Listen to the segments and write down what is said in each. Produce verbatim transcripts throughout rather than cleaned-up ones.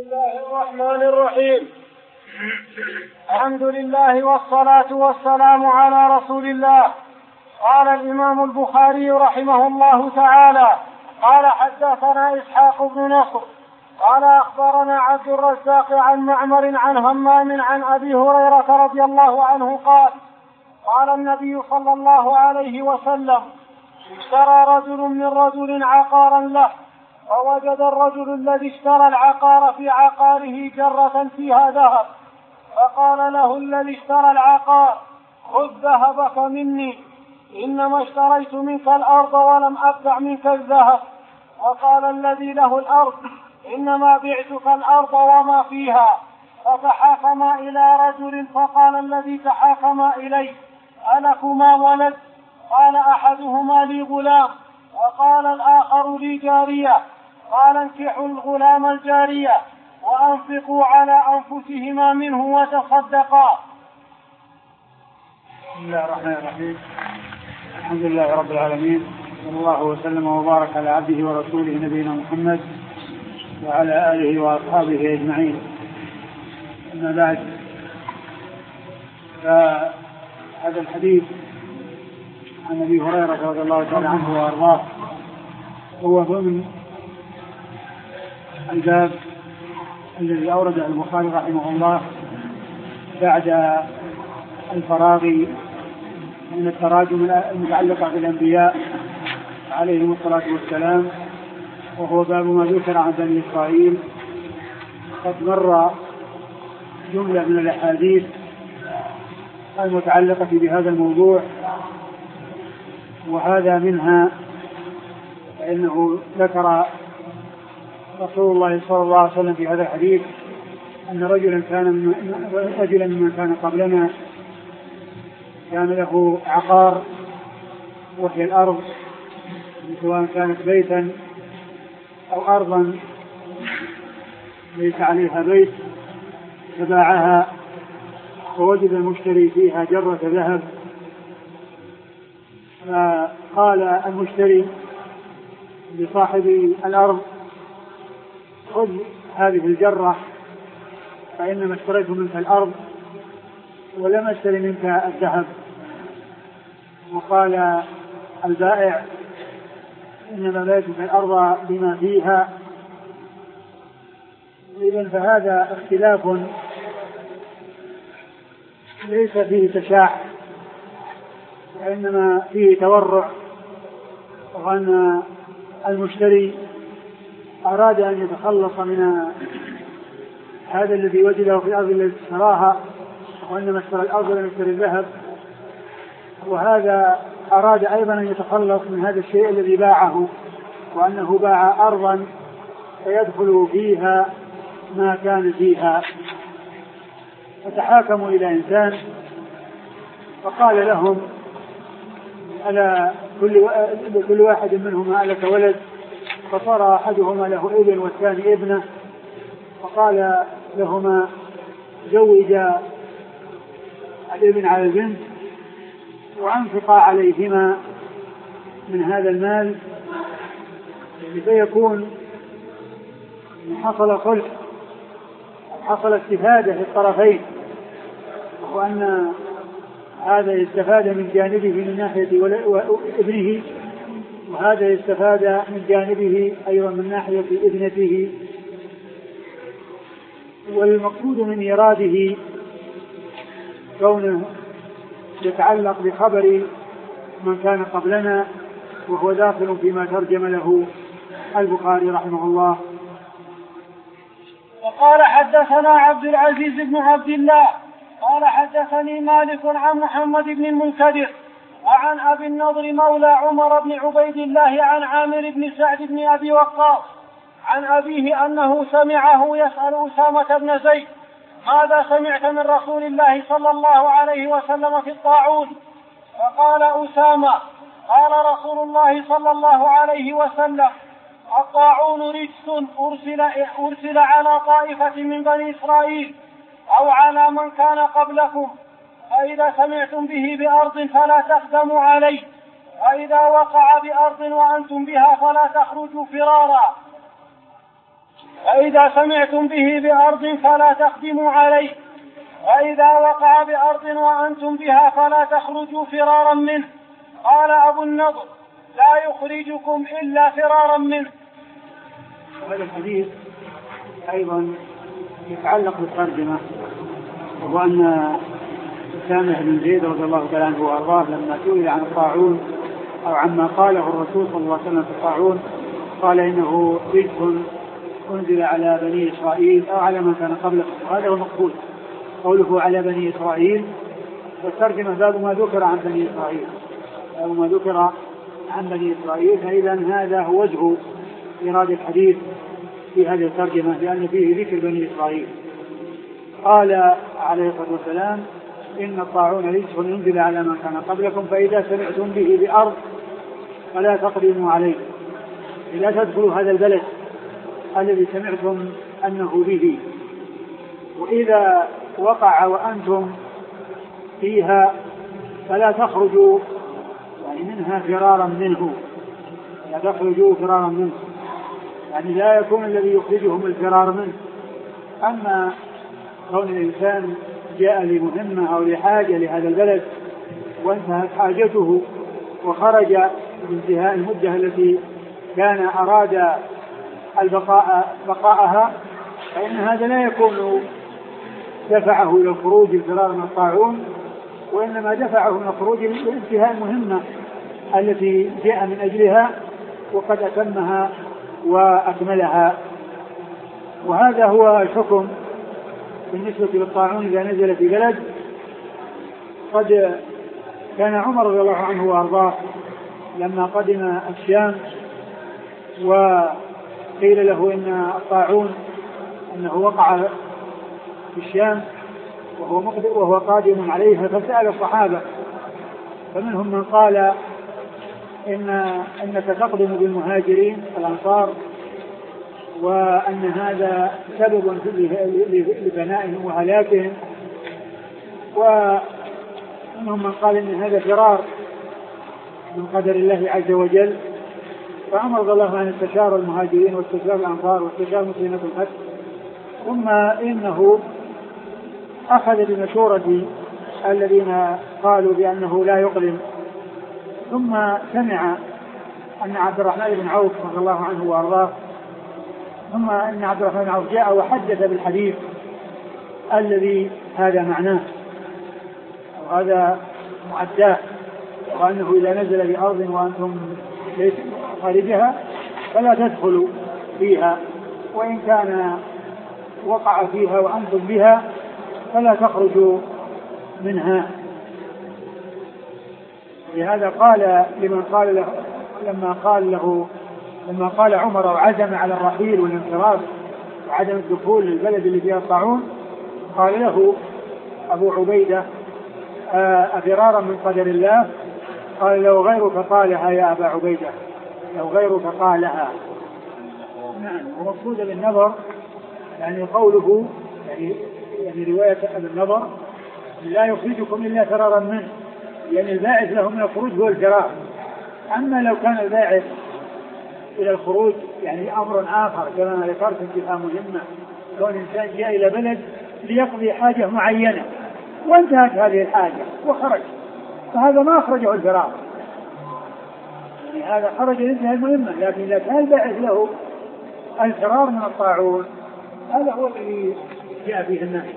الله الرحمن الرحيم. الحمد لله والصلاة والسلام على رسول الله. قال الإمام البخاري رحمه الله تعالى قال حدثنا إسحاق بن نصر قال أخبرنا عبد الرزاق عن معمر عن همام عن أبي هريرة رضي الله عنه قال قال النبي صلى الله عليه وسلم اشترى رجل من رجل عقارا له، فوجد الرجل الذي اشترى العقار في عقاره جرة فيها ذهب، فقال له الذي اشترى العقار خذ ذهبك مني، إنما اشتريت منك الأرض ولم أبتع منك الذهب. وقال الذي له الأرض إنما بعتك الأرض وما فيها. فتحاكما إلى رجل فقال الذي تحاكما إليه ألكما ولد؟ قال أحدهما لي غلام وقال الآخر لي جارية. قال انكحوا الغلام الجارية وأنفقوا على أنفسهما منه وتصدقا. بسم الله الرحمن الرحيم. الحمد لله رب العالمين، صلى الله وسلم وبارك على عبده ورسوله نبينا محمد وعلى آله وأصحابه أجمعين. أما بعد، فهذا الحديث عن أبي هريرة رضي الله تعالى عنه وأرضاه هو ضمن الباب الذي أورده البخاري رحمه الله بعد الفراغ من التراجم المتعلقة بالأنبياء عليهم الصلاة والسلام، وهو باب ما ذكر عن بني إسرائيل. قد مر جملة من الأحاديث المتعلقة بهذا الموضوع، وهذا منها فإنه ذكر رسول الله صلى الله عليه وسلم في هذا الحديث أن رجلا كان من رجلا ممن كان قبلنا كان له عقار وهي الأرض، سواء كانت بيتا أو أرضا ليس عليها بيت، فباعها ووجد المشتري فيها جرة ذهب. فقال المشتري لصاحب الأرض خذ هذه الجرة، فإنما اشتريت منك الأرض ولم اشتري منك الذهب. وقال البائع إنما بعتك الأرض بما فيها. إذن فهذا اختلاف ليس فيه تشاع، وإنما فيه تورع، وأن المشتري أراد أن يتخلص من هذا الذي وجده في الأرض التي اشتراها، وإنما اشترى الأرض ولم يشتري الذهب، وهذا أراد أيضا أن يتخلص من هذا الشيء الذي باعه، وأنه باع أرضا فيدخل فيها ما كان فيها. فتحاكموا إلى إنسان فقال لهم ألا كل واحد منهما ألك ولد؟ فصار أحدهما له ابن والثاني ابنه، فقال لهما زوجا الابن على البنت وأنفقا عليهما من هذا المال، لكي حصل خلق، حصل استفادة في الطرفين، وأن هذا يستفاد من جانبه من ناحية ابنه، وهذا يستفاد من جانبه أيضا من ناحية ابنته. والمقصود من إراده كونه يتعلق بخبر من كان قبلنا، وهو داخل فيما ترجم له البخاري رحمه الله. وقال حدثنا عبد العزيز بن عبد الله قال حدثني مالك عن محمد بن المنكدر وعن أبي النضر مولى عمر بن عبيد الله عن عامر بن سعد بن أبي وقاص عن أبيه أنه سمعه يسأل أسامة بن زيد ماذا سمعت من رسول الله صلى الله عليه وسلم في الطاعون؟ فقال أسامة قال رسول الله صلى الله عليه وسلم الطاعون رجس أرسل, أرسل على طائفة من بني إسرائيل أو على من كان قبلكم، فإذا سمعتم به بأرض فلا تقدموا عليه، وإذا وقع بأرض وأنتم بها فلا تخرجوا فرارا، فإذا سمعتم به بأرض فلا تقدموا عليه، وإذا وقع بأرض وأنتم بها فلا تخرجوا فرارا منه. قال أبو النضر: لا يخرجكم إلا فرارا منه. هذا الحديث أيضا يتعلق بالترجمة، وهو أن أسامة بن زيد رضي الله تعالى عنه وأرضاه لما سئل عن الطاعون أو عما قاله الرسول صلى الله عليه وسلم في الطاعون قال إنه رجس أنزل على بني إسرائيل أو على من كان قبلكم، هذا هو مقبول. قوله على بني إسرائيل والترجمة باب ما ذكر عن بني إسرائيل، باب ما ذكر عن بني إسرائيل، فإذا هذا هو وجه إرادة الحديث في هذه الترجمة، لأن فيه ذكر بني إسرائيل. قال عليه الصلاة والسلام: إن الطاعون رجس أنزل على من كان قبلكم، فإذا سمعتم به بأرض فلا تقدموا عليه. إذا تدخلوا هذا البلد الذي سمعتم أنه به، وإذا وقع وأنتم فيها فلا تخرجوا يعني منها فرارا منه، لا تخرجوا فرارا منه، يعني لا يكون الذي يخرجهم الفرار منه. أما كون الإنسان جاء لمهمة أو لحاجة لهذا البلد وانتهت حاجته وخرج بانتهاء المدة التي كان أراد البقاء بقاءها، فإن هذا لا يكون دفعه إلى الخروج الفرار من الطاعون، وإنما دفعه من الخروج لانتهاء المهمة التي جاء من أجلها وقد أتمها وأكملها. وهذا هو الحكم بالنسبة للطاعون إذا نزل في بلد. قد كان عمر رضي الله عنه وأرضاه لما قدم الشام وقيل له إن الطاعون أنه وقع في الشام وهو مقدر وهو قادم عليها، فسأل الصحابة، فمنهم من قال إن أنك تقدم بالمهاجرين الأنصار وأن هذا سبب لبنائهم وهلاكهم، ومنهم من قال إن هذا فرار من قدر الله عز وجل. فأمر رضي الله عنه استشار المهاجرين واستشار الأنصار واستشار مسلمة الفتح، ثم إنه أخذ بمشورة الذين قالوا بأنه لا يقدم، ثم سمع أن عبد الرحمن بن عوف رضي الله عنه وأرضاه ثم أن عبد الرحمن بن عوف جاء وحدث بالحديث الذي هذا معناه وهذا معداه، وأنه إذا نزل بأرض وأنتم ليس خارجها فلا تدخلوا فيها، وإن كان وقع فيها وأنتم بها فلا تخرجوا منها. لهذا قال لمن قال له لما قال له لما قال عمر وعزم على الرحيل والانصراف وعدم الدخول للبلد اللي فيها الطاعون، قال له أبو عبيدة: أفرارا من قدر الله؟ قال: لو غيرك قالها يا أبا عبيدة، لو غيرك قالها. نعم، ومقصود بالنظر يعني قوله يعني, يعني رواية أبي النظر: لا يخرجكم إلا فرارا منه، يعني الباعث له من الخروج هو الفرار. أما لو كان الباعث إلى الخروج يعني أمر آخر كما ذكرت انتهاء مهمة، كون إنسان جاء إلى بلد ليقضي حاجة معينة وانتهت هذه الحاجة وخرج، فهذا ما أخرجه الفرار، يعني هذا خرج لانتهاء المهمة. لكن إذا كان الباعث له الفرار من الطاعون هذا هو الذي جاء فيه النهي.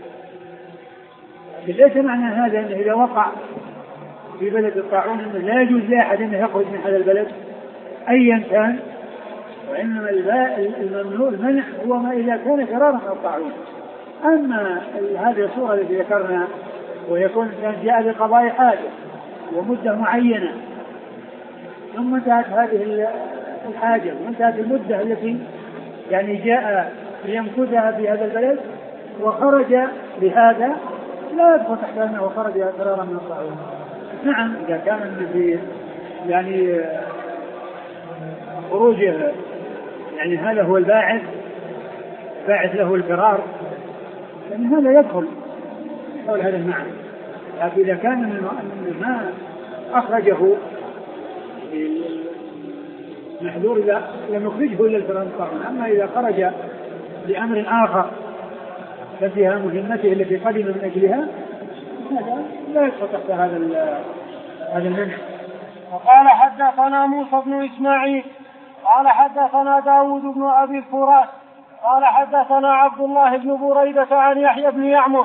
ليس معنى هذا أنه إذا وقع في بلد الطاعون أنه لا يجوز لأحد أن يخرج من هذا البلد أيا كان، وإنما الممنوع المنع هو ما إذا كان فرارا من الطاعون. أما هذه الصورة التي ذكرنا ويكون الإنسان جاء لقضاء حاجة ومدة معينة ثم انتهت هذه الحاجة وانتهت المدة التي يعني جاء ليمكثها في هذا البلد وخرج بهذا، لا يدخل تحت أنه خرج فرارا من الطاعون. نعم، إذا كان في يعني خروجه يعني هذا هو الباعث باعث له الفرار، يعني هذا يدخل حول هذا المعنى. لكن إذا كان من ما أخرجه محذور إذا لم يخرجه إلا الفرار. أما إذا خرج لأمر آخر تنتهي مهمته التي قدم من أجلها، هذا لا يدخل تحت هذا هذا المنع. وقال حدثنا موسى بن إسماعيل قال حدثنا داود بن أبي الفرات قال حدثنا عبد الله بن بريدة عن يحيى بن يعمر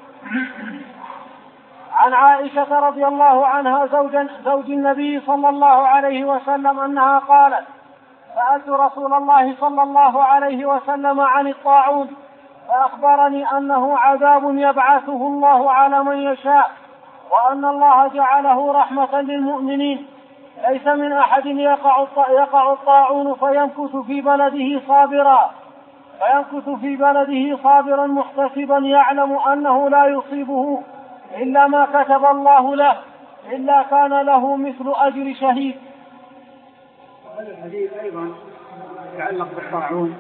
عن عائشة رضي الله عنها زوج, زوج النبي صلى الله عليه وسلم أنها قالت: سألت رسول الله صلى الله عليه وسلم عن الطاعون فأخبرني أنه عذاب يبعثه الله على من يشاء، وأن الله جعله رحمة للمؤمنين، ليس من أحد يقع يقع الطاعون فيمكث في بلده صابرا فيمكث في بلده صابرا محتسبا يعلم أنه لا يصيبه إلا ما كتب الله له إلا كان له مثل أجر شهيد. هذا الحديث أيضا يتعلق بالطاعون،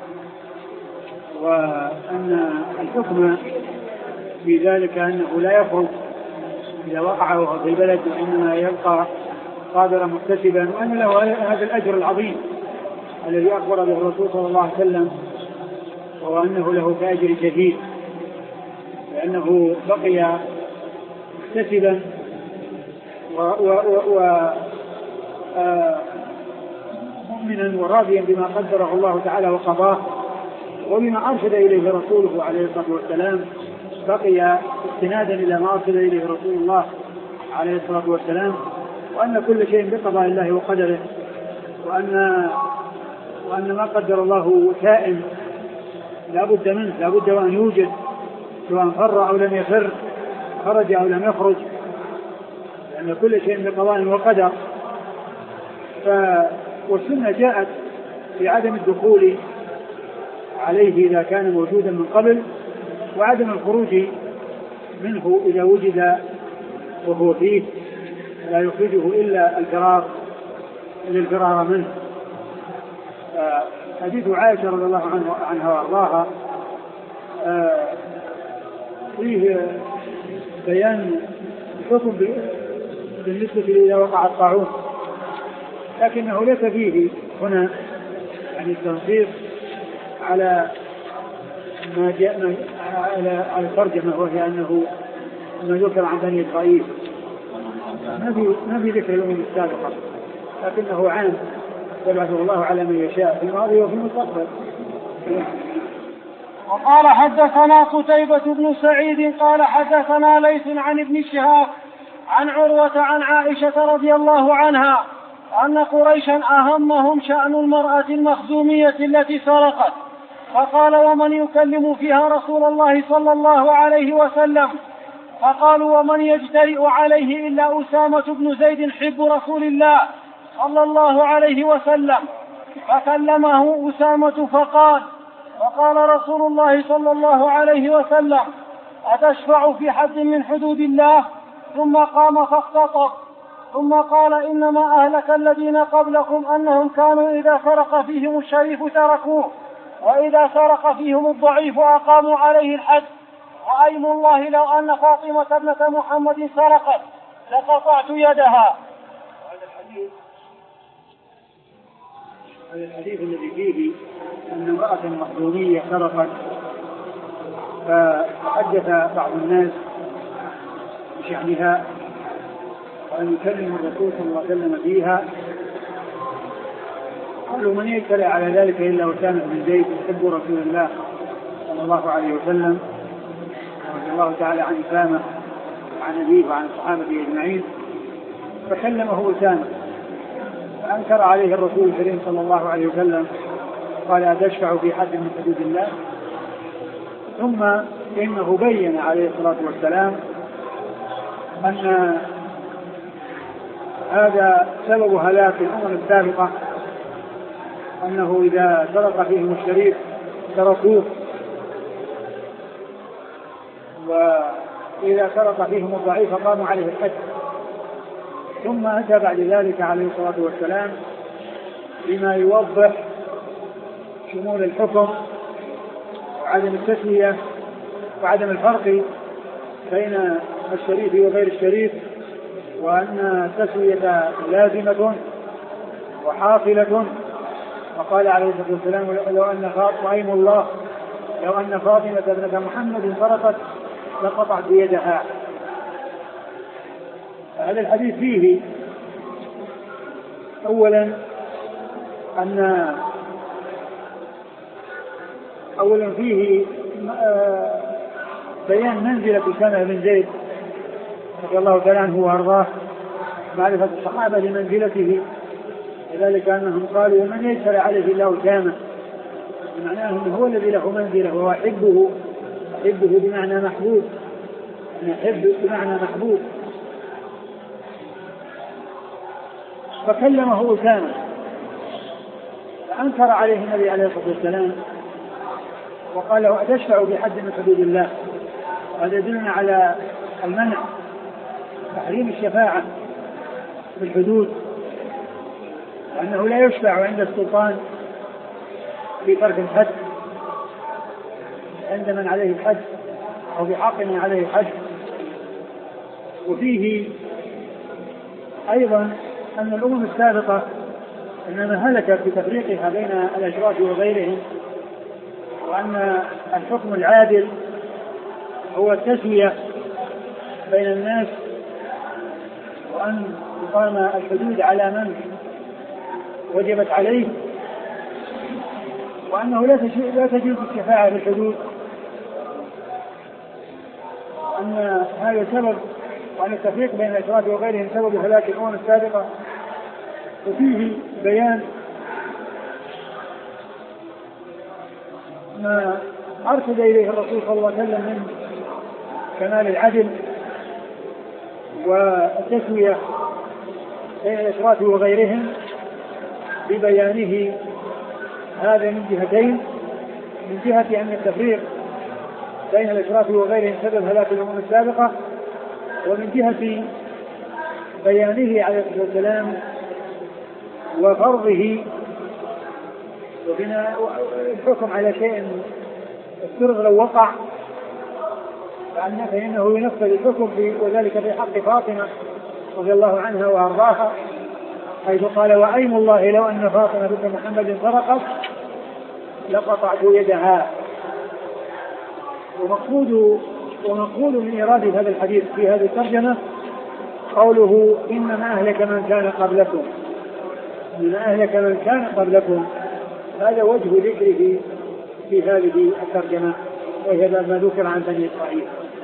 وأن الحكم في ذلك أنه لا يخرج إذا وقع وهو في البلد، وإنما يبقى صابرا محتسبا، وأن له هذا الأجر العظيم الذي أخبر به الرسول صلى الله عليه وسلم، وأنه له كأجر شديد لأنه بقي محتسبا ومؤمنا وراضيا بما قدره الله تعالى وقضاه وبما أرشد إليه رسوله عليه الصلاة والسلام، بقي استنادا إلى ما أرشد إليه رسول الله عليه الصلاة والسلام، وأن كل شيء بقضاء الله وقدره، وأن وأن ما قدر الله كائن لا بد منه، لا بد وأن يوجد، سواء فر أو لم يفر، خرج أو لم يخرج، لأن كل شيء بقضاء وقدر. والسنة جاءت في عدم الدخول عليه إذا كان موجودا من قبل، وعدم الخروج منه إذا وجد وهو فيه، لا يخرجه إلا الفرار إلا الفرار منه. حديث عائشة رضي الله عنها وارضاها فيه بيان الحكم بالنسبة إذا وقع الطاعون، لكنه ليس فيه هنا يعني التنصيص على ما جاء على على الترجمة، وهي أنه ما ذكر عن بني إسرائيل، ما في ذكر الأمم السابقة، لكنه عام يبعث الله على من يشاء في الماضي وفي المستقبل. وقال حدثنا قتيبة بن سعيد قال حدثنا ليث عن ابن شهاب عن عروة عن عائشة رضي الله عنها أن قريشا أهمهم شأن المرأة المخزومية التي سرقت، فقال: ومن يكلم فيها رسول الله صلى الله عليه وسلم؟ فقالوا: ومن يجترئ عليه إلا أسامة بن زيد حب رسول الله صلى الله عليه وسلم. فكلمه أسامة فقال فقال رسول الله صلى الله عليه وسلم: أتشفع في حد من حدود الله؟ ثم قام فاختطب، ثم قال: إنما أهلك الذين قبلكم أنهم كانوا إذا سرق فيهم الشريف تركوه، وإذا سرق فيهم الضعيف أقاموا عليه الحد، وأيم الله لو أن فاطمة ابنة محمد سرقت لقطعت يدها. هذا الحديث هذا الحديث الذي فيه أن امرأة مخزومية سرقت، فحدث بعض الناس بشأنها وأن يكلم الرسول صلى الله عليه وسلم فيها. قالوا: من يجترئ على ذلك إلا أسامة بن زيد يحب رسول الله صلى الله عليه وسلم، رضي الله تعالى عن أسامة وعن أبيه وعن الصحابة أجمعين. فكلمه أسامة فأنكر عليه الرسول الكريم صلى الله عليه وسلم، قال: أتشفع في حد من حدود الله؟ ثم إنه بين عليه الصلاة والسلام أن هذا سبب هلاك الأمم السابقة، أنه إذا سرق فيهم الشريف تركوه، وإذا سرق فيهم الضعيف قاموا عليه الحد. ثم أتى بعد ذلك عليه الصلاة والسلام بما يوضح شمول الحكم وعدم التسوية وعدم الفرق بين الشريف وغير الشريف، وأن التسوية لازمة وحاصلة. وقال عليه الصلاة والسلام: لو أن فاطمة أيم الله لو أن فاطمة ابنة محمد سرقت لقطعت يدها. هذا الحديث فيه أولا أن أولا فيه بيان منزلة أسامة بن زيد رضي الله تعالى عنه وأرضاه، معرفة الصحابة لمنزلته، لذلك أنهم قالوا من يسر عليه الله أسامة، بمعناه أنه هو الذي له منزلة وهو أحبه، أحبه بمعنى محبوب، نحب بمعنى محبوب. فكلمه أسامة فأنكر عليه النبي عليه الصلاة والسلام وقال له أتشفع بحد من حدود الله؟ هذا يدلنا على المنع، تحريم الشفاعة بالحدود، وأنه لا يشفع عند السلطان في ترك الحد، عند من عليه الحد أو بحق من عليه الحد. وفيه أيضا أن الأمم السابقة إنما هلكت بتفريقها بين الأشراف وغيرهم، وأن الحكم العادل هو التسوية بين الناس، وأن تقام الحدود على من وجبت عليه، وأنه لا تجوز الشفاعة في الحدود، وأن هذا سبب، وأن التفريق بين الأشراف وغيرهم سبب هلاك الأمم السابقة. وفيه بيان ما أرشد إليه الرسول صلى الله عليه وسلم من كمال العدل والتسوية بين الأشراف وغيرهم، ببيانه هذا من جهتين: من جهة أن التفريق بين الأشراف وغيرهم سبب هلاك الأمم السابقة، ومن جهة بيانه عليه الصلاة والسلام وفرضه وبناء الحكم على شيء السرغ لو وقع فإنه ينفذ الحكم، وذلك في حق فاطمة رضي الله عنها وأرضاها، حيث قال: وأيم الله لو أن فاطمة بنت محمد سرقت لقطعت يدها. ومقصود ومقصود من إرادة هذا الحديث في هذه الترجمة قوله: إنما أهلك من كان قبلكم، إنما أهلك من كان قبلكم. هذا وجه ذكره في هذه الترجمة، وهذا ما ذكر عن بني إسرائيل.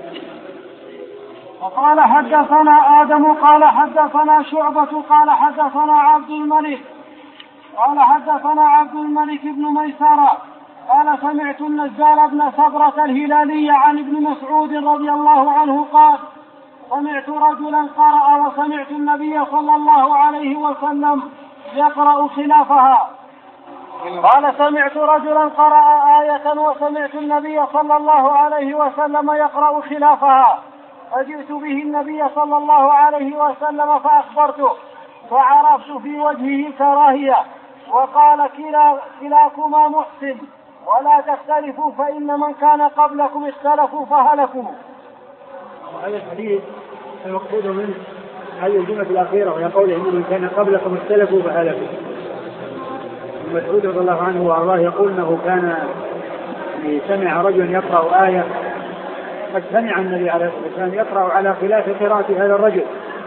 وقال حدثنا آدم قال حدثنا شعبة قال حدثنا عبد الملك قال حدثنا عبد الملك بن ميسرة قال سمعت النزال بن صبرة الهلالي عن ابن مسعود رضي الله عنه قال: سمعت رجلا قرأ وسمعت النبي صلى الله عليه وسلم يقرأ خلافها. قال: سمعت رجلا قرأ آية وسمعت النبي صلى الله عليه وسلم يقرأ خلافها، فجئت به النبي صلى الله عليه وسلم فأخبرته، فعرفت في وجهه كراهية، وقال: كلا كلاكما محسن ولا تختلفوا فإن من كان قبلكم اختلفوا فهلكوا. هذا الحديث المقصود منه هذه الجملة الأخيرة، وهي قوله: إن من كان قبلكم اختلفوا فهلكوا. مسعود رضي الله عنه وأرضاه يقول أنه كان سمع رجلا يقرأ آية، قد سمع النبي عليه الصلاة والسلام يقرأ على خلاف قراءة هذا الرجل،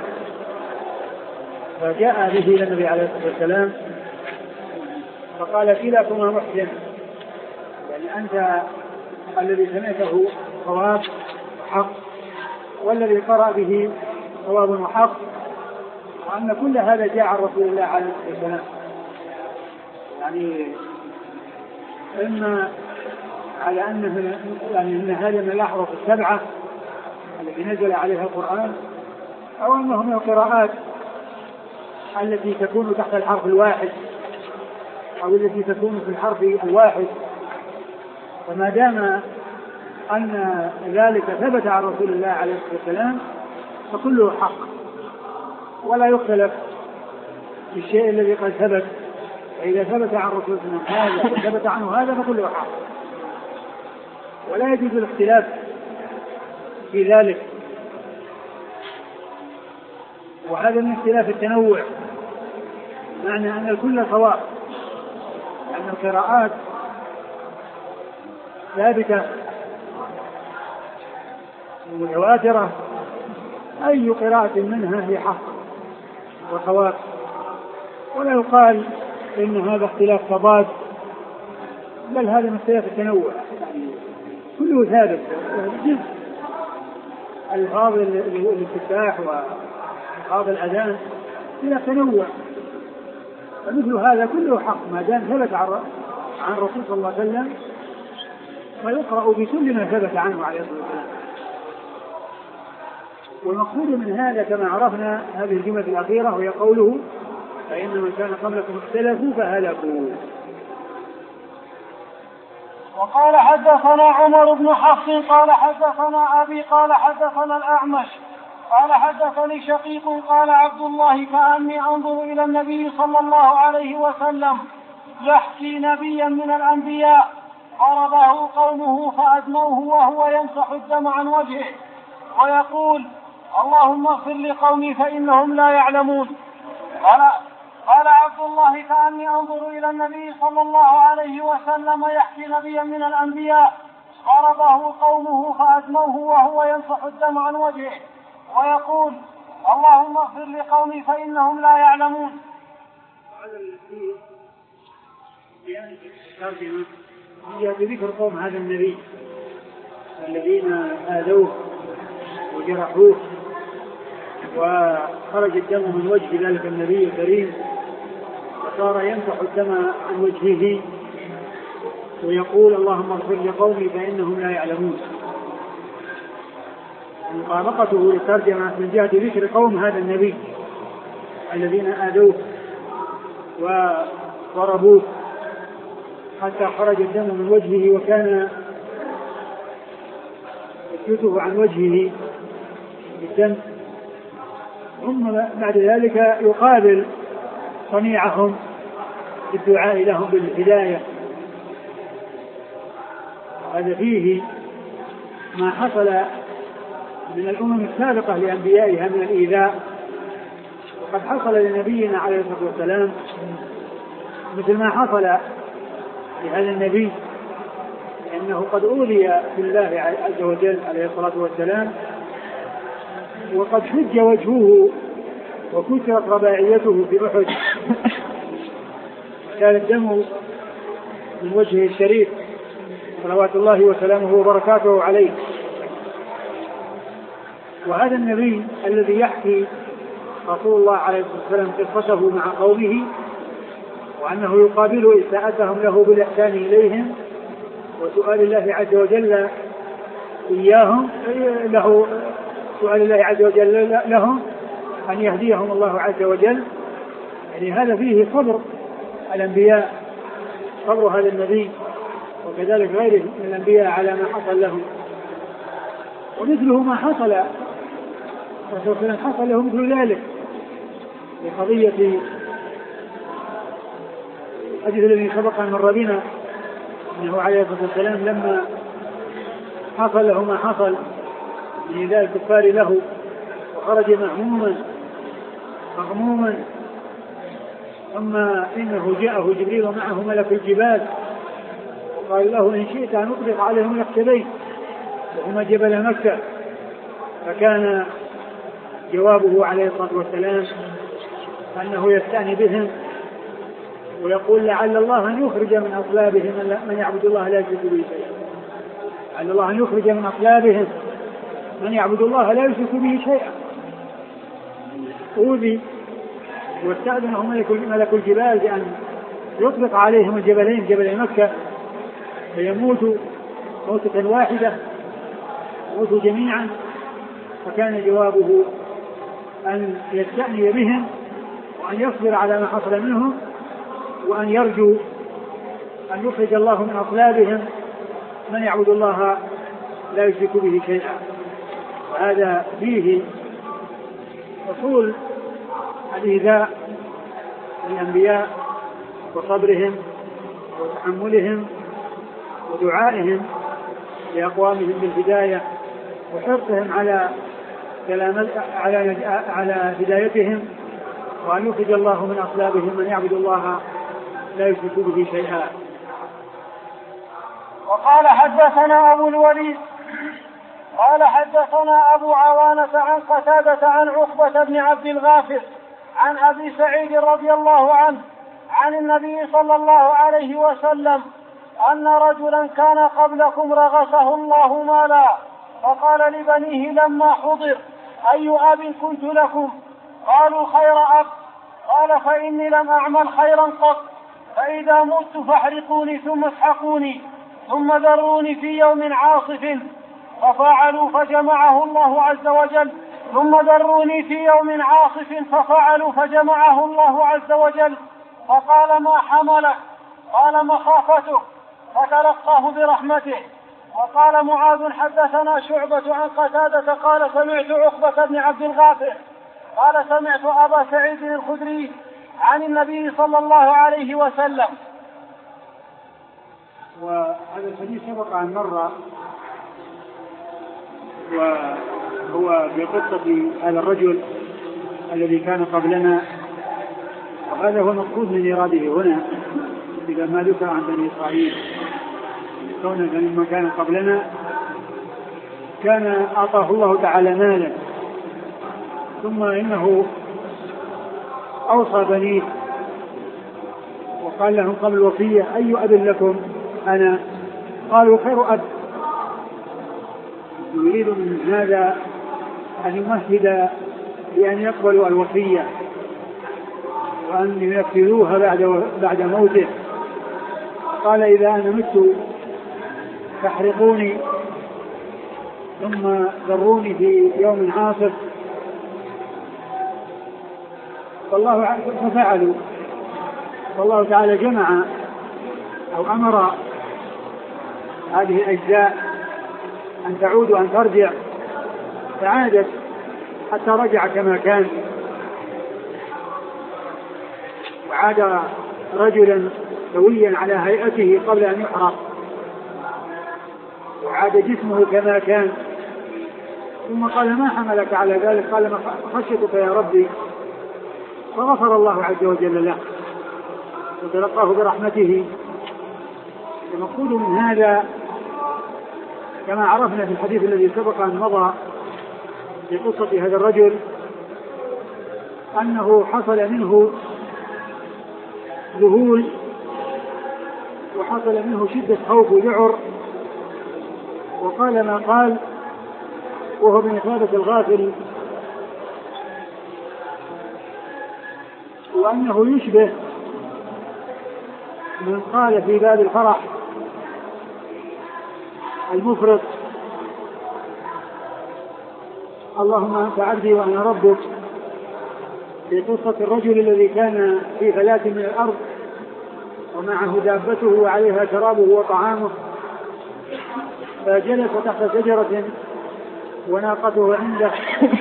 فجاء به إلى النبي عليه الصلاة والسلام فقال: كلاكما محسن، يعني أنت الذي سمعته صواب حق، والذي قرأ به صواب وحق، وأن كل هذا جاء عن رسول الله عليه الصلاة والسلام. يعني إما على أنه يعني أن هذه من الأحرف السبعة التي نزل عليها القرآن، أو أنه من القراءات التي تكون تحت الحرف الواحد أو التي تكون في الحرف الواحد. وما دام أن ذلك ثبت عن رسول الله عليه الصلاة والسلام فكله حق، ولا يختلف في الشيء الذي قد ثبت. فإذا ثبت عن رسول الله هذا وثبت عنه هذا فكله حق، ولا يجوز الاختلاف في ذلك. وهذا من اختلاف التنوع، معنى أن الكل صواب، أن القراءات ثابتة ومتواترة أي قراءة منها هي حق وصواب، ولا يقال إن هذا اختلاف تضاد، بل هذا من اختلاف التنوع، كله ثابت. الفاظ الافتتاح وفاظ الأذان فيها تنوع، فمثل هذا كله حق ما دام ثبت عن الرسول صلى الله عليه وسلم، فيقرأ بكل ما ثبت عنه عليه الصلاة والسلام. والمقصود من هذا كما عرفنا هذه الجملة الأخيرة وهي قوله فإن من كان قبلكم اختلفوا فهلكوا. وقال حدثنا عمر بن حفص قال حدثنا أبي قال حدثنا الأعمش قال حدثني شقيق قال عبد الله كأني أنظر إلى النبي صلى الله عليه وسلم يحكي نبيا من الأنبياء ضربه قومه فأدموه وهو يمسح الدم عن وجهه ويقول اللهم اغفر لقومي فإنهم لا يعلمون. قال قال عبد الله كأني أنظر إلى النبي صلى الله عليه وسلم يحكي نبيا من الأنبياء ضربه قومه فأدموه وهو يمسح الدم عن وجهه ويقول اللهم اغفر لقومي فإنهم لا يعلمون. هي بذكر قوم هذا النبي الذين آذوه وجرحوه وخرج الدم من وجه ذلك النبي الكريم وصار يمسح الدم عن وجهه ويقول اللهم اغفر لقومي فإنهم لا يعلمون. مطابقته للترجمة من جهة ذكر قوم هذا النبي الذين آذوه وضربوه حتى خرج الدم من وجهه وكان يسكته عن وجهه بالدم، ثم بعد ذلك يقابل صنيعهم بالدعاء لهم بالهداية. هذا فيه ما حصل من الأمم السابقة لأنبيائها من الإيذاء، وقد حصل لنبينا عليه الصلاة والسلام مثل ما حصل لهذا النبي، لأنه قد أوذي في الله عز وجل عليه الصلاة والسلام وقد شج وجهه وكسرت رباعيته في أحد، كان الدم من وجهه الشريف صلوات الله وسلامه وبركاته عليه. وهذا النبي الذي يحكي رسول الله عليه الصلاة والسلام قصته مع قومه وأنه يقابل إساءتهم له بالإحسان إليهم وسؤال الله عز وجل إياهم له سؤال الله عز وجل لهم أن يهديهم الله عز وجل، يعني هذا فيه صبر الأنبياء، صبر هذا النبي وكذلك غيره من الأنبياء على ما حصل لهم. ومثله ما حصل رسول الله حصل له مثل ذلك لقضية الحديث الذي سبق أن مر بنا أنه عليه الصلاة والسلام لما حصل له ما حصل من ذلك الكفار له وخرج مهموما مغموما، ثم إنه جاءه جبريل ومعه ملك الجبال وقال له إن شئت أن أطلق عليهم الأخشبين وهما جبل مكة، فكان جوابه عليه الصلاة والسلام أنه يستعني بهم ويقول لعل الله أن يخرج من أصلابهم من يعبد الله لا يشرك به شيئا، لعل الله أن يخرج من أصلابهم من يعبد الله لا يشرك به شيئا. أوذي واستأذنه ملك الجبال بأن يطلق عليهم الجبلين جبل مكة فيموتوا موتة واحدة موتوا جميعا، فكان جوابه أن يستعني بهم وأن يصبر على ما حصل منهم وأن يرجو أن يخرج الله من أصلابهم من يعبد الله لا يشرك به شيئا. وهذا فيه أصول الإيذاء للأنبياء وصبرهم وتحملهم ودعائهم لأقوامهم بالهداية وحرصهم على كلام على على هدايتهم وأن يخرج الله من أصلابهم من يعبد الله لا يشرك به شيئا. وقال حدثنا أبو الوليد قال حدثنا أبو عوانة عن قتادة عن عقبة بن عبد الغافر عن أبي سعيد رضي الله عنه عن النبي صلى الله عليه وسلم أن رجلا كان قبلكم رغسه الله مالا فقال لبنيه لما حضر أي أب كنت لكم؟ قالوا خير أب. قال فإني لم أعمل خيرا قط، فإذا مت فاحرقوني ثم اسحقوني ثم ذروني في يوم عاصف، ففعلوا فجمعه الله عز وجل ثم ذروني في يوم عاصف ففعلوا فجمعه الله عز وجل، فقال ما حملك؟ قال مخافتك، فتلقاه برحمته. وقال معاذ حدثنا شعبة عن قتادة قال سمعت عقبة بن عبد الغافر قال سمعت أبا سعيد الخدري عن النبي صلى الله عليه وسلم. وهذا الحديث سبق عن مرة، وهو بقصة هذا الرجل الذي كان قبلنا، وهذا هو المقصود من إراده هنا إذا ما ذكر عن بني إسرائيل كونه ممن كان قبلنا كان أعطاه الله تعالى مالا، ثم إنه أوصى بنيه وقال لهم قبل الوصية أي أب لكم أنا؟ قالوا خير أب. يريد من هذا أن يمهد بأن يقبلوا الوصية وأن ينفذوها بعد, بعد موته. قال إذا أنا مت فاحرقوني ثم ذروني في يوم عاصف، فالله ففعلوا، فالله تعالى جمع أو أمر هذه الأجزاء أن تعود وأن ترجع، فعادت حتى رجع كما كان، وعاد رجلا سويا على هيئته قبل أن يحرق، وعاد جسمه كما كان. ثم قال ما حملك على ذلك؟ قال ما خشيتك يا ربي، فغفر الله عز وجل له وتلقاه برحمته. المقصود من هذا كما عرفنا في الحديث الذي سبق أن مضى في قصة هذا الرجل أنه حصل منه ذهول وحصل منه شدة خوف وذعر، وقال ما قال وهو بمثابة الغافل، وأنه يشبه من قال في باب الفرح المفرط اللهم أنت عبدي وأنا ربك، في قصة الرجل الذي كان في فلاة من الأرض ومعه دابته وعليها شرابه وطعامه، فجلس تحت شجرة وناقته عنده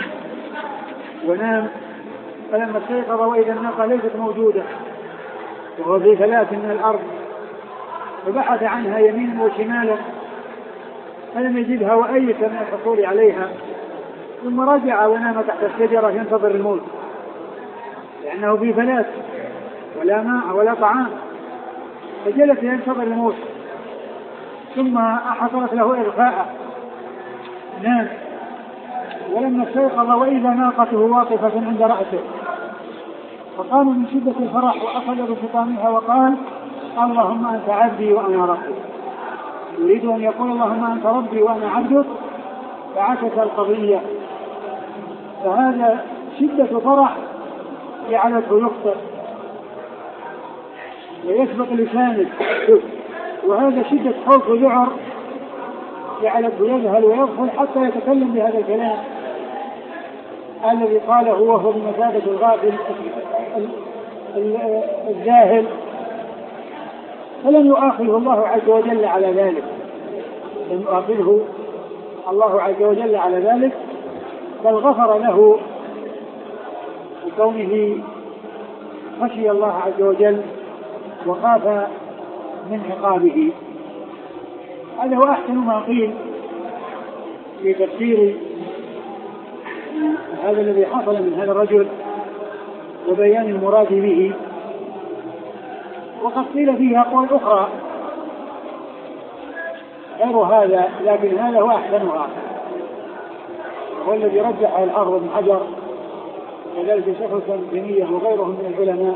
ونام، فلما استيقظ وإذا الناقة ليست موجودة وهو في فلاة من الأرض، فبحث عنها يمينا وشمالا فلم يجدها وأيس من الحصول عليها، ثم رجع ونام تحت الشجرة ينتظر الموت لأنه في فلاة ولا ماء ولا طعام، فجلس ينتظر الموت. ثم حصلت له إغفاء نام، ولما استيقظ وإذا ناقته واقفة عند رأسه، فقام من شدة الفرح وأخذ بخطامها وقال اللهم أنت عبدي وأنا ربك. يريد أن يقول اللهم أنت ربي وأنا عبدك، فعكس القضية، فهذا شدة فرح جعلته يخطئ ويسبق لسانه، وهذا شدة خوف وذعر جعلته يذهل ويغفل حتى يتكلم بهذا الكلام الذي قاله وهو بمثابة الغافل الذاهل، فلم يؤاخذه الله عز وجل على ذلك، لم يؤاخذه الله عز وجل على ذلك، بل غفر له بكونه خشي الله عز وجل وخاف من عقابه. هذا هو أحسن ما قيل في تفسير هذا الذي حصل من هذا الرجل وبيان المراد به. وقد قيل فيها قول أخرى غير هذا، لكن هذا هو أحسنها، هو الذي رجحه الحافظ ابن حجر وذلك شيخ الإسلام ابن تيمية وغيرهم من العلماء.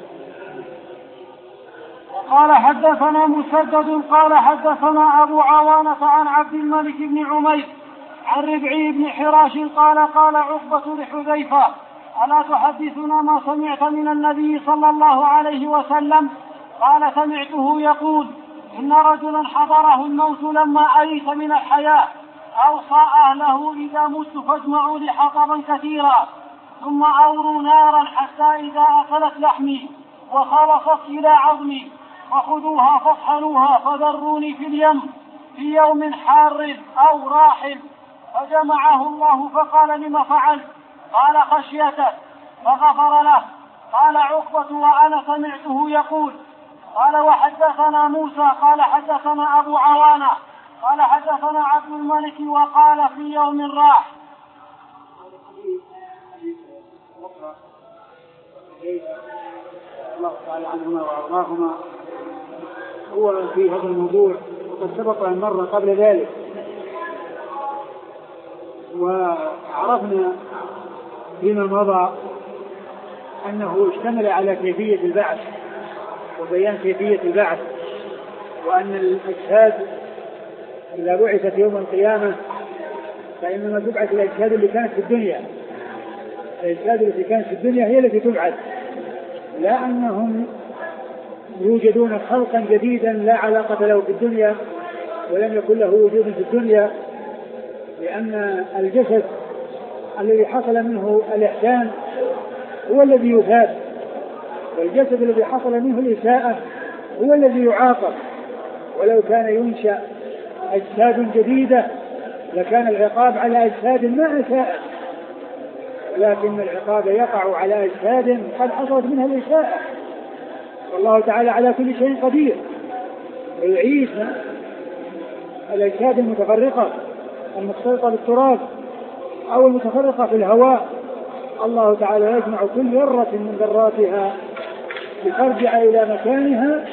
قال حدثنا مسدد قال حدثنا أبو عوانة عن عبد الملك بن عمير عن ربعي بن حراش قال قال عقبة لحذيفة ألا تحدثنا ما سمعت من النبي صلى الله عليه وسلم؟ قال سمعته يقول إن رجلا حضره الموت لما أيس من الحياة أوصى أهله إذا مت فاجمعوا لي حطبا كثيرا ثم أوروا نارا حتى إذا أكلت لحمي وخلصت إلى عظمي فخذوها فاطحنوها فذروني في اليم في يوم حار أو راحل. فجمعه الله فقال لما فعل؟ قال خشيته فغفر له. قال عقبة وأنا سمعته يقول. قال وحدثنا موسى قال حدثنا أبو عوانة قال حدثنا عبد الملك وقال في يوم راح. الله تعالى عنهما وأرضاهما هو في هذا الموضوع وقد سبق أن مر قبل ذلك، وعرفنا فيما مضى أنه اشتمل على كيفية البعث وبيان كيفية البعث، وأن الأجساد إذا بعثت يوم القيامة فإنما تبعث الأجساد اللي كانت في الدنيا، الأجساد التي كانت في الدنيا هي التي تبعث، لا أنهم يوجدون خلقا جديدا لا علاقة له في الدنيا ولم يكن له وجود في الدنيا، لأن الجسد الذي حصل منه الإحسان هو الذي يثاب، والجسد الذي حصل منه الإساءة هو الذي يعاقب. ولو كان ينشأ أجساد جديدة لكان العقاب على أجساد ما أساءت، لكن العقاب يقع على أجساد قد حصلت منها الإساءة، والله تعالى على كل شيء قدير. ويعيش الأجساد المتفرقة المختلطة بالتراب أو المتفرقة في الهواء، الله تعالى يجمع كل ذرة من ذراتها لترجع إلى مكانها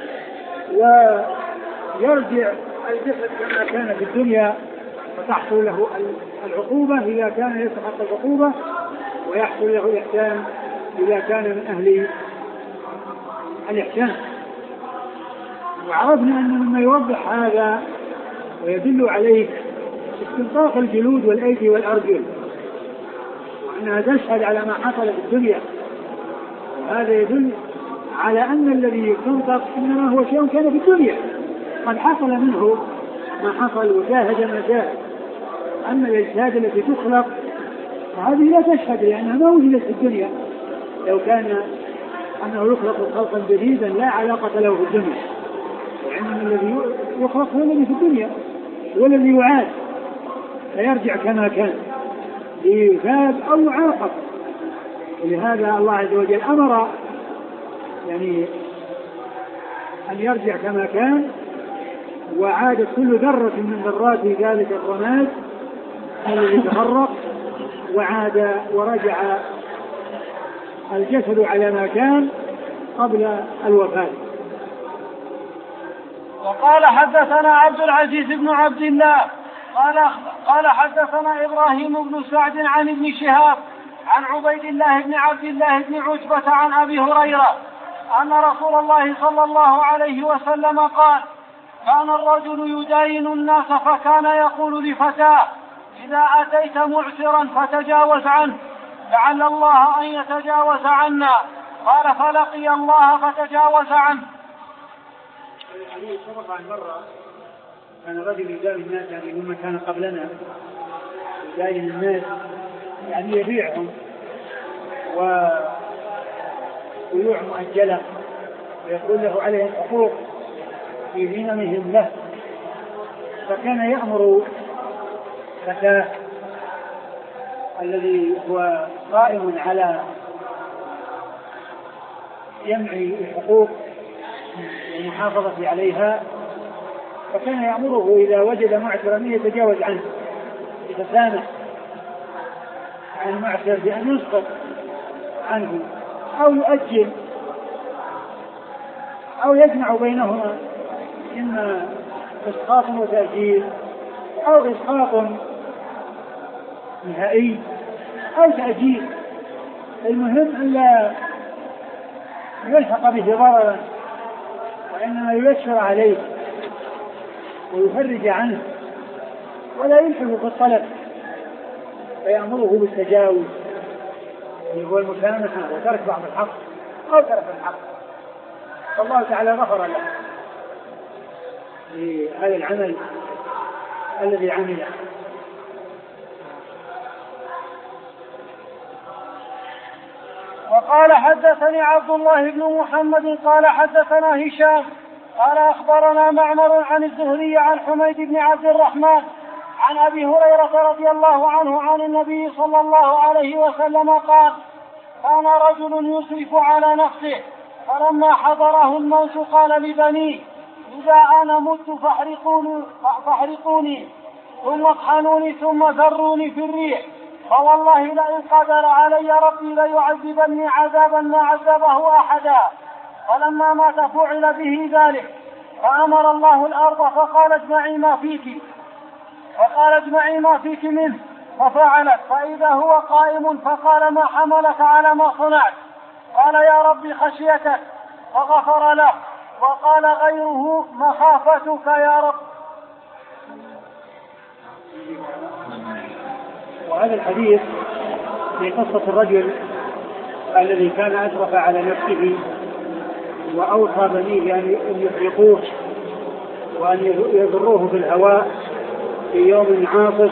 ويرجع الجسد كما كان في الدنيا، فتحصل له العقوبة إذا كان يستحق العقوبة، ويحصل له الإحسان إذا كان من أهل الإحسان. وعرفنا أن مما يوضح هذا ويدل عليه استنطاق الجلود والأيدي والأرجل، وأنها تشهد على ما حصل في الدنيا، وهذا يدل على أن الذي يستنطق إنما هو شيء كان في الدنيا قد حصل منه ما حصل وشاهد ما شاهد. أما الأجساد التي تخلق فهذه لا تشهد لأنها ما وجدت في الدنيا، لو كان أنه يخلق خلقا جديدا لا علاقة له في الدنيا، وإنما الذي يخلق هو الذي في الدنيا هو الذي يعاد فيرجع كما كان ليثاب أو يعاقب. ولهذا الله عز وجل أمر يعني أن يرجع كما كان، وعادت كل ذرة من ذرات ذلك الرماد الذي تفرق وعاد ورجع الجسد على ما كان قبل الوفاة. وقال حدثنا عبد العزيز بن عبد الله قال قال حدثنا إبراهيم بن سعد عن ابن شهاب عن عبيد الله بن عبد الله بن عتبة عن أبي هريرة أن رسول الله صلى الله عليه وسلم قال كان الرجل يداين الناس فكان يقول لفتاه إذا أتيت معسرا فتجاوز عنه لعل الله أن يتجاوز عنا، قال فلقي الله فتجاوز عنه. الحديث سبق عن مرة كان رجل يداين الناس يعني مما كان قبلنا، يداين الناس يعني يبيعهم وبيوع مؤجلة ويقول له عليهم حقوق في ذممهم له، فكان يأمر فتاه الذي هو قائم على جمع الحقوق والمحافظة عليها، فكان يأمره إذا وجد معسرا يتجاوز عنه يتسامح عن المعسر بأن يسقط عنه أو يؤجل أو يجمع بينهما، إما إسقاط وتأجيل أو إسقاط نهائي أو تأجيل، المهم أن لا يلحق به ضررا، وإنما ييسر عليه ويفرج عنه ولا يلحق في الطلب فيأمره بالتجاوز اللي هو المسامحة وترك بعض الحق أو ترك الحق. فالله تعالى غفر له لهذا العمل الذي عمله. وقال حدثني عبد الله بن محمد قال حدثنا هشام قال أخبرنا معمر عن الزهري عن حميد بن عبد الرحمن عن أبي هريرة رضي الله عنه عن النبي صلى الله عليه وسلم قال: كان رجل يسرف على نفسه فلما حضره الموت قال لبنيه: إذا أنا مت فاحرقوني, فاحرقوني ثم اطحنوني ثم ذروني في الريح، فوالله لئن قدر علي ربي ليعذبني عذابا ما عذبه أحدا. فلما مات فعل به ذلك، فأمر الله الأرض فقال: اجمعي ما فيك فقال اجمعي ما فيك منه، ففعلت، فإذا هو قائم فقال: ما حملك على ما صنعت؟ قال: يا ربي خشيتك، فغفر له. وقال غيره: مخافتك يا رب. وهذا الحديث في قصة الرجل الذي كان أسرف على نفسه وأوصى بنيه أن يحرقوه وأن يذروه في الهواء في يوم عاصف،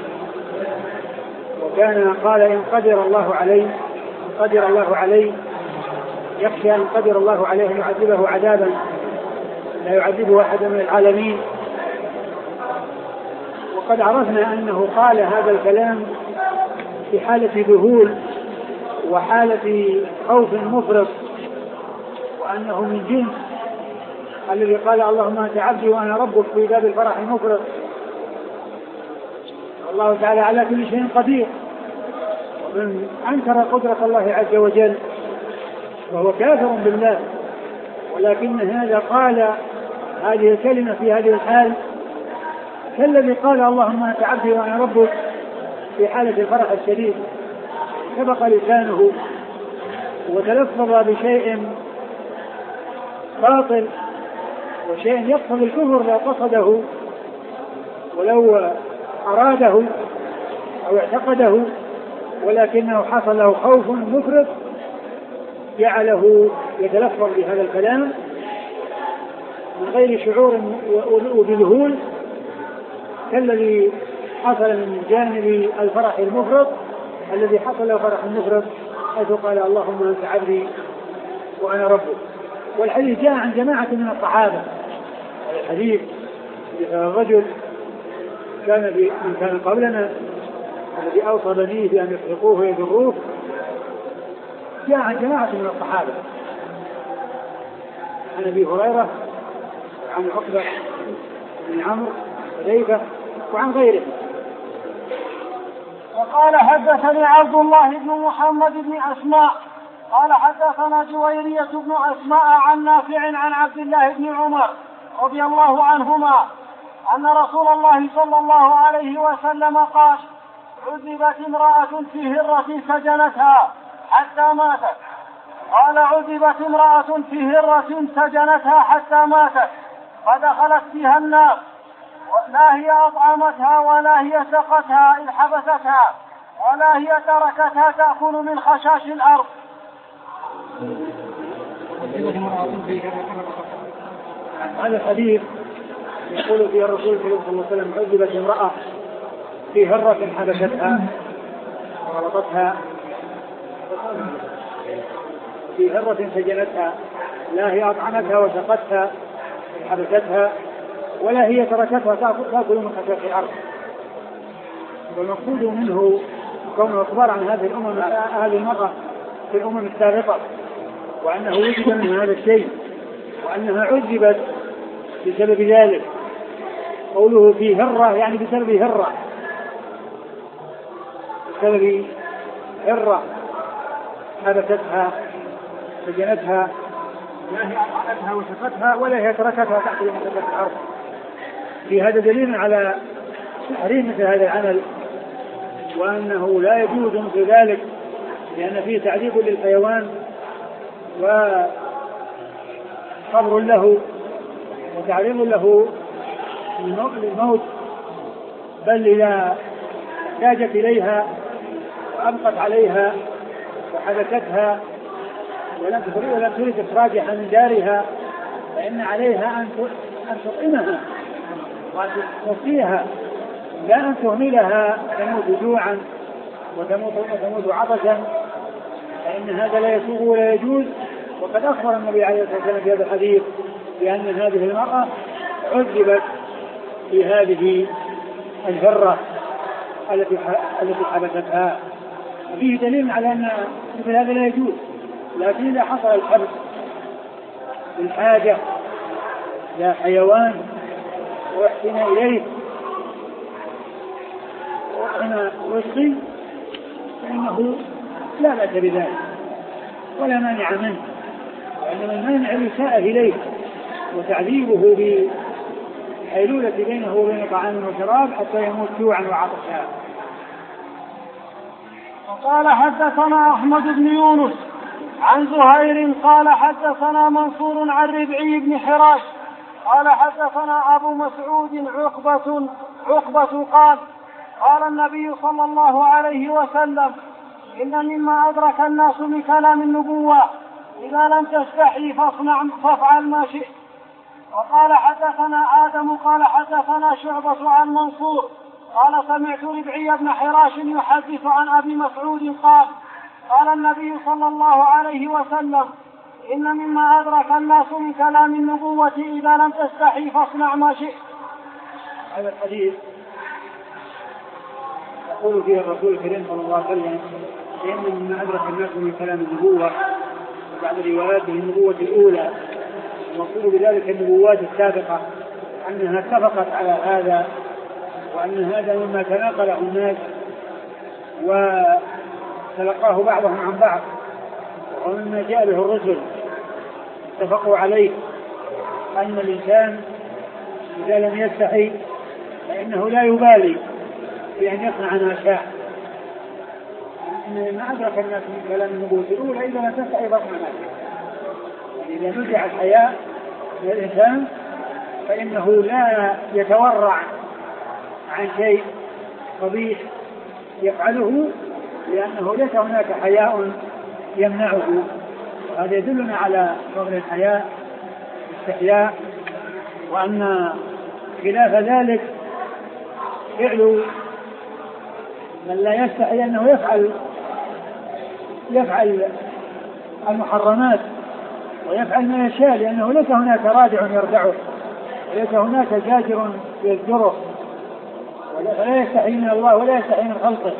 وكان قال: إن قدر الله علي قدر الله علي يخشى أن قدر الله عليه أن يعذبه عذابا لا يعذبه أحد من العالمين. وقد عرفنا أنه قال هذا الكلام في حالة ذهول وحالة خوف مفرط، وأنه من جنس الذي قال: اللهم أنت عبدي وأنا ربك في باب الفرح المفرط. الله تعالى على كل شيء قدير، ومن أنكر قدرة الله عز وجل وهو كافر بالله، ولكن هذا قال هذه الكلمة في هذه الحال كالذي قال: اللهم أنت عبدي وأنا ربك في حالة الفرح الشديد، سبق لسانه وتلفظ بشيء باطل وشيء يقصد الكفر لو قصده ولو أراده أو اعتقده، ولكنه حصل له خوف مفرط جعله يتلفظ بهذا الكلام من غير شعور وبذهول كالذي حصل من جانب الفرح المفرط الذي حصل له فرح المفرط حيث قال: اللهم أنت عبدي وأنا ربك. والحديث جاء عن جماعة من الصحابة. الحديث الرجل كان من كان قبلنا الذي أوصى بنيه بأن يحرقوه ويذروه جاء عن جماعة من الصحابة، عن أبي هريرة وعن عقبة بن عمرو وحذيفة وعن غيره. وقال حدثني عبد الله بن محمد بن أسماء قال حدثنا جويرية بن أسماء عن نافع عن عبد الله بن عمر رضي الله عنهما أن رسول الله صلى الله عليه وسلم قال: عذبت امرأة في هرة سجنتها حتى ماتت. قال: عذبت امرأة في هرة سجنتها حتى ماتت، فدخلت فيها النار، لا هي أطعمتها ولا هي سقتها إذ حبستها ولا هي تركتها تأكل من خشاش الأرض. هذا الحديث يقول فيه الرسول صلى الله عليه وسلم: عذبت امرأة في هرة حبستها وربطتها في هرة سجنتها، لا هي أطعمتها وسقتها حبستها ولا هي تركتها تأكل من خشاش الأرض. والمقصود منه كونه أخبار عن هذه الأمم هذه المرأة في الأمم السابقة، وأنه وجد من هذا الشيء وأنها عذبت بسبب ذلك. قوله في هرة يعني بسبب هرة بسبب هرة حبستها سجنتها، لا هي أطعمتها وسقتها ولا هي تركتها تأكل من خشاش الأرض. في هذا دليل على تحريم مثل هذا العمل، وأنه لا يجوز مثل ذلك، لأن فيه تعذيب للحيوان وصبر له وتعريض له للموت، بل إذا احتاجت إليها وأبقت عليها وحبستها ولم تريد إخراجها من دارها فإن عليها أن تطعمها وأن تسقيها، لا أن تهملها تموت جوعا وتموت, وتموت عطشا، فإن هذا لا يسوغ ولا يجوز. وقد أخبر النبي عليه الصلاة والسلام في هذا الحديث بأن هذه المرأة عذبت في هذه الهرة التي التي حبستها. فيه دليل على أن مثل هذا لا يجوز، لكن إذا حصل الحبس بالحاجة إلى حيوان وأحسن إليه وأحسن وسقي فإنه لا بأس بذلك ولا مانع منه، وإنما المانع الإساءة إليه وتعذيبه بحيلولة بينه وبين طعام وشراب حتى يموت جوعا وعطشا. وقال حدثنا أحمد بن يونس عن زهير قال حدثنا منصور عن ربعي بن حراش قال حدثنا أبو مسعود عقبة عقبة قال قال النبي صلى الله عليه وسلم إن مما أدرك الناس من كلام النبوة إذا لم تستحي فاصنع فافعل ما شئت. وقال حدثنا آدم قال حدثنا شعبة عن منصور قال سمعت ربعي بن حراش يحدث عن أبي مسعود قال قال النبي صلى الله عليه وسلم إن مما أدرك الناس من كلام النبوة إذا لم تستحي فاصنع ما شئت. هذا الحديث يقول فيه الرسول الكريم صلى الله عليه وسلم إن مما أدرك الناس من كلام النبوة، وبعد رواياته النبوة الأولى المقصود بذلك النبوات السابقة أنها اتفقت على هذا، وأن هذا مما تناقله الناس وتلقاه بعضهم عن بعض، ومما جاء به الرسل اتفقوا عليه أن الإنسان إذا لم يستحي فإنه لا يبالي بأن يصنع ما شاء. إن ما أدرك الناس من كلام النبوة الأولى إذا لم تستحي فاصنع ما شاء. إذا نزع الحياء من الإنسان فإنه لا يتورع عن شيء قبيح يفعله، لأنه ليس هناك حياء يمنعه. وهذا يدلنا على فضل الحياء والاستحياء، وأن خلاف ذلك فعل من لا يستحي أنه يفعل يفعل المحرمات ويفعل ما يشاء، لأنه ليس هناك رادع يردعه وليس هناك زاجر يزجره، ولا يستحي من الله ولا يستحي من خلقه.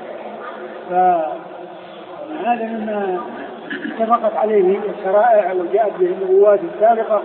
فهذا مما اتفقت عليه الشرائع وجاءت به النبوات السابقة،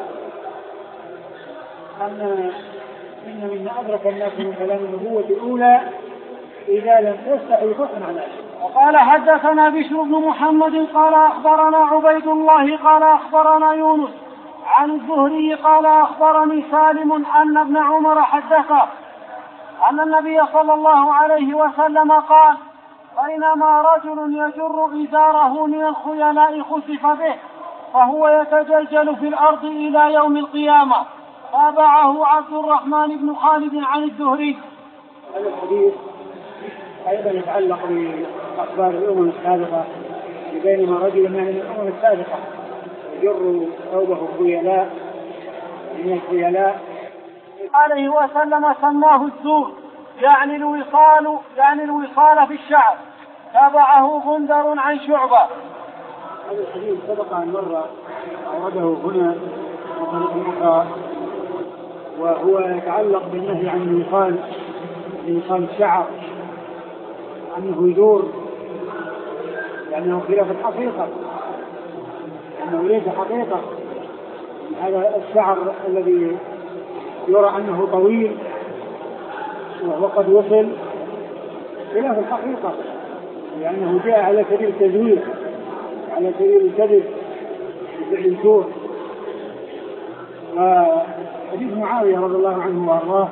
أن إن مما أدرك الناس من كلام النبوة الأولى إذا لم تستحي فاصنع ما شئت. وقال حدثنا بشر بن محمد قال أخبرنا عبيد الله قال أخبرنا يونس عن الزهري قال أخبرني سالم أن ابن عمر حدثه أن النبي صلى الله عليه وسلم قال بينما رجل يجر إزاره من الخيلاء خسف به فهو يتجلجل في الأرض إلى يوم القيامة. تابعه عبد الرحمن بن خالد عن الزهري. هذا الحديث أيضا يتعلق بأخبار الأمم السابقة، بينما رجل من الأمم السابقة يجر ثوبه خيلاء من الخيلاء عليه وسلم سماه الزور يعني الوصال يعني الوصال في الشعر. تابعه غندر عن شعبة. هذا الحديث سبق عن مرة أورده هنا وطريق أخرى، وهو يتعلق بالنهي عن الوصال لوصال الشعر أنه يدور، لأنه خلاف الحقيقة، أنه ليس حقيقة. هذا الشعر الذي يرى أنه طويل وهو قد وصل خلاف الحقيقة، لأنه جاء على سبيل التزوير على سبيل الكذب بفعل الزور. حديث معاوية رضي الله عنه وأرضاه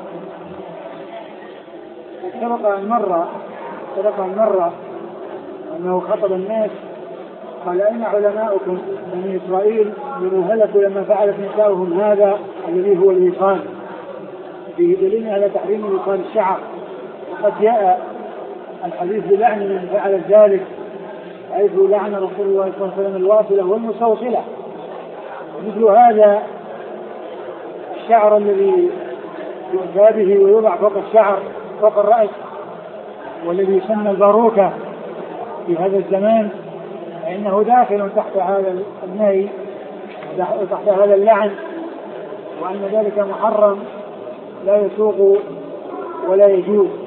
سبق أن مر سبق أن مر أنه خطب الناس قال أين علماؤكم بني إسرائيل بما هلكوا لما فعلت نساؤهم هذا الذي هو الوصال، في دليل على تحريم وصال الشعر. وقد جاء الحديث بلعن من فعل ذلك، حيث لعن رسول الله صلى الله عليه وسلم الواصلة والمستوصلة. مثل هذا الشعر الذي يؤتى به ويوضع فوق الشعر فوق الرأس والذي يسمى الباروكة في هذا الزمان، فإنه داخل تحت هذا النهي وتحت هذا اللعن، وأن ذلك محرم لا يسوق ولا يجوز.